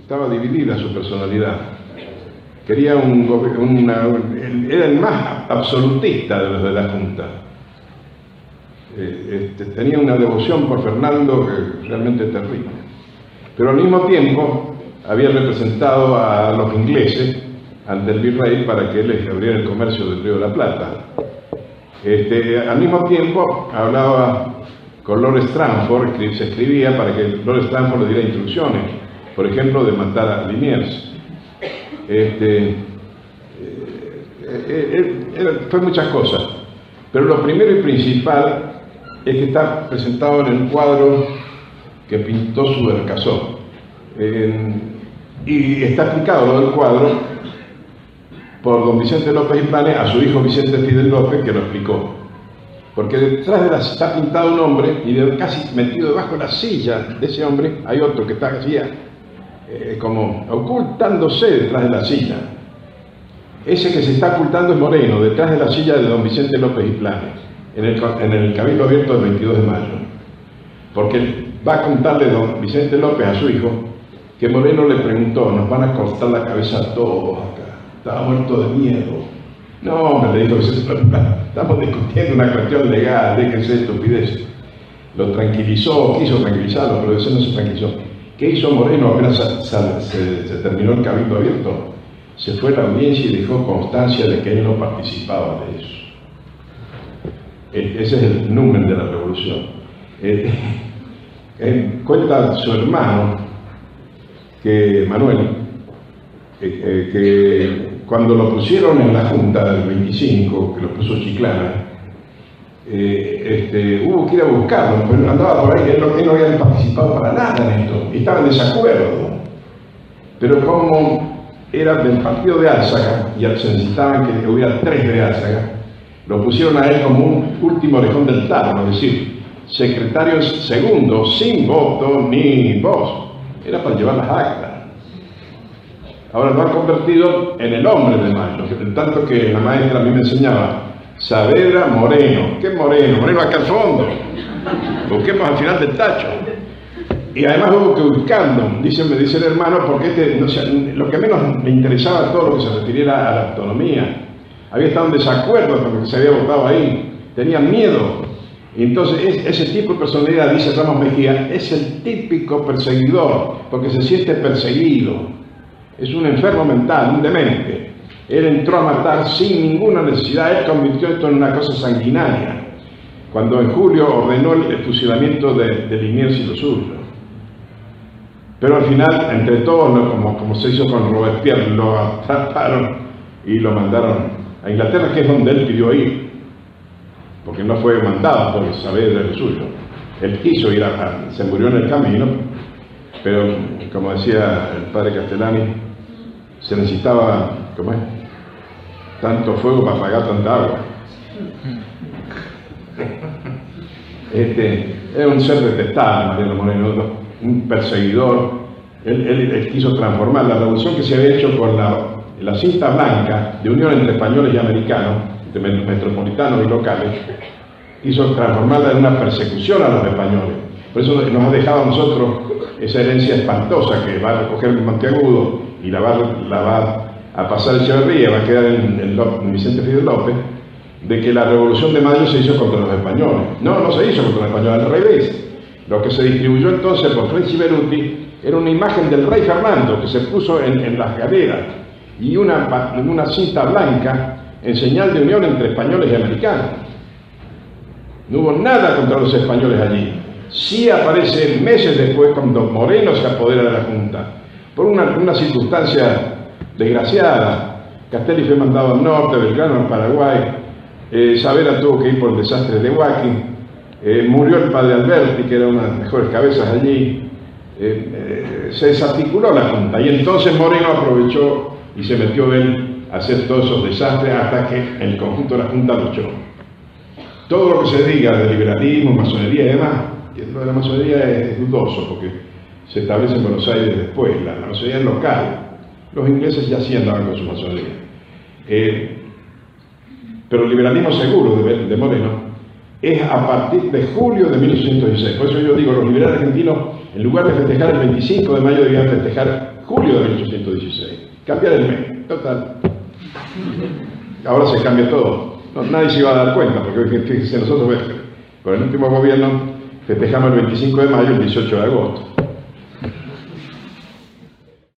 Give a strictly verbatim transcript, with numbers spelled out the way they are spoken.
estaba dividida su personalidad. Quería un, una, era el más absolutista de los de la Junta. Eh, este, tenía una devoción por Fernando que realmente terrible. Pero al mismo tiempo había representado a los ingleses ante el virrey para que les abriera el comercio del Río de la Plata. Este, al mismo tiempo hablaba con Lord Stranford, que se escribía para que Lord Stranford le diera instrucciones, por ejemplo, de matar a Liniers. Este, eh, eh, eh, fue muchas cosas, pero lo primero y principal es que está presentado en el cuadro que pintó Subercaseaux, eh, y está explicado lo del cuadro por don Vicente López y Planes a su hijo Vicente Fidel López, que lo explicó. Porque detrás de la está pintado un hombre y de, casi metido debajo de la silla de ese hombre hay otro que está así, eh, como ocultándose detrás de la silla. Ese que se está ocultando es Moreno, detrás de la silla de don Vicente López y Planes, en el, en el Cabildo Abierto del veintidós de mayo. Porque va a contarle don Vicente López a su hijo que Moreno le preguntó: nos van a cortar la cabeza a todos acá. Estaba muerto de miedo. No, hombre, le dijo, estamos discutiendo una cuestión legal, déjense de estupidez. Lo tranquilizó, quiso tranquilizarlo, pero ese no se tranquilizó. ¿Qué hizo Moreno apenas se, se, se terminó el Cabildo Abierto? Se fue a la audiencia y dejó constancia de que él no participaba de eso. Ese es el numen de la revolución. Eh, eh, cuenta su hermano, que Manuel, eh, eh, que cuando lo pusieron en la Junta del veinticinco, que lo puso Chiclana, eh, este, hubo que ir a buscarlo, pero andaba por ahí, él no, él no había participado para nada en esto, y estaba en desacuerdo. Pero como era del partido de Álzaga, y se necesitaban que hubiera tres de Álzaga, lo pusieron a él como un último orejón del tarro, es decir, secretario segundo, sin voto ni voz. Era para llevar las actas. Ahora lo han convertido en el hombre de Mayo, tanto que la maestra a mí me enseñaba: Saavedra Moreno. ¿Qué Moreno? Moreno acá al fondo. Busquemos al final del tacho. Y además hubo que buscarlo, dice, me dice el hermano, porque este, no sé, lo que menos le interesaba todo lo que se refiriera a la autonomía. Había estado en desacuerdo con lo que se había votado ahí, tenían miedo. Y entonces es, ese tipo de personalidad, dice Ramos Mejía, es el típico perseguidor, porque se siente perseguido. Es un enfermo mental, un demente. Él entró a matar sin ninguna necesidad, él convirtió esto en una cosa sanguinaria, cuando en julio ordenó el fusilamiento de, de Liniers y los suyos. Pero al final, entre todos, ¿no? como, como se hizo con Robespierre, lo atraparon y lo mandaron a Inglaterra, que es donde él pidió ir, porque no fue mandado por Saavedra de lo suyo. Él quiso ir, a, a, se murió en el camino, pero como decía el padre Castellani, se necesitaba, ¿cómo es?, tanto fuego para apagar tanta agua. Este, era un ser detestable, Mariano Moreno, un perseguidor. Él, él, él quiso transformar la revolución que se había hecho con la, la cinta blanca de unión entre españoles y americanos, de metropolitanos y locales, quiso transformarla en una persecución a los españoles. Por eso nos ha dejado a nosotros esa herencia espantosa que va a recoger Monteagudo y la va, la va a pasar Echeverría, va a quedar en, en, en Vicente Fidel López, de que la revolución de Mayo se hizo contra los españoles. No, no se hizo contra los españoles, al revés. Lo que se distribuyó entonces por French y Beruti era una imagen del rey Fernando que se puso en, en las galeras y una, una cinta blanca en señal de unión entre españoles y americanos. No hubo nada contra los españoles allí. Sí aparece meses después cuando Moreno se apodera de la Junta. Por una, una circunstancia desgraciada. Castelli fue mandado al norte, Belgrano al Paraguay. Eh, Saavedra tuvo que ir por el desastre de Huaqui. Eh, murió el padre Alberti, que era una de las mejores cabezas allí. Eh, eh, se desarticuló la Junta y entonces Moreno aprovechó y se metió él a hacer todos esos desastres hasta que el conjunto de la Junta luchó. Todo lo que se diga de liberalismo, masonería y demás, que lo de la masonería es dudoso porque se establece en Buenos Aires después, la, la masonería es local. Los ingleses ya sí andaban con su masonería. Eh, pero el liberalismo seguro de, de Moreno es a partir de julio de mil ochocientos dieciséis. Por eso yo digo, los liberales argentinos, en lugar de festejar el veinticinco de mayo, debían festejar julio de mil ochocientos dieciséis. Cambiar el mes, total. Ahora se cambia todo. No, nadie se iba a dar cuenta, porque fíjense, nosotros con el último gobierno festejamos el veinticinco de mayo y el dieciocho de agosto.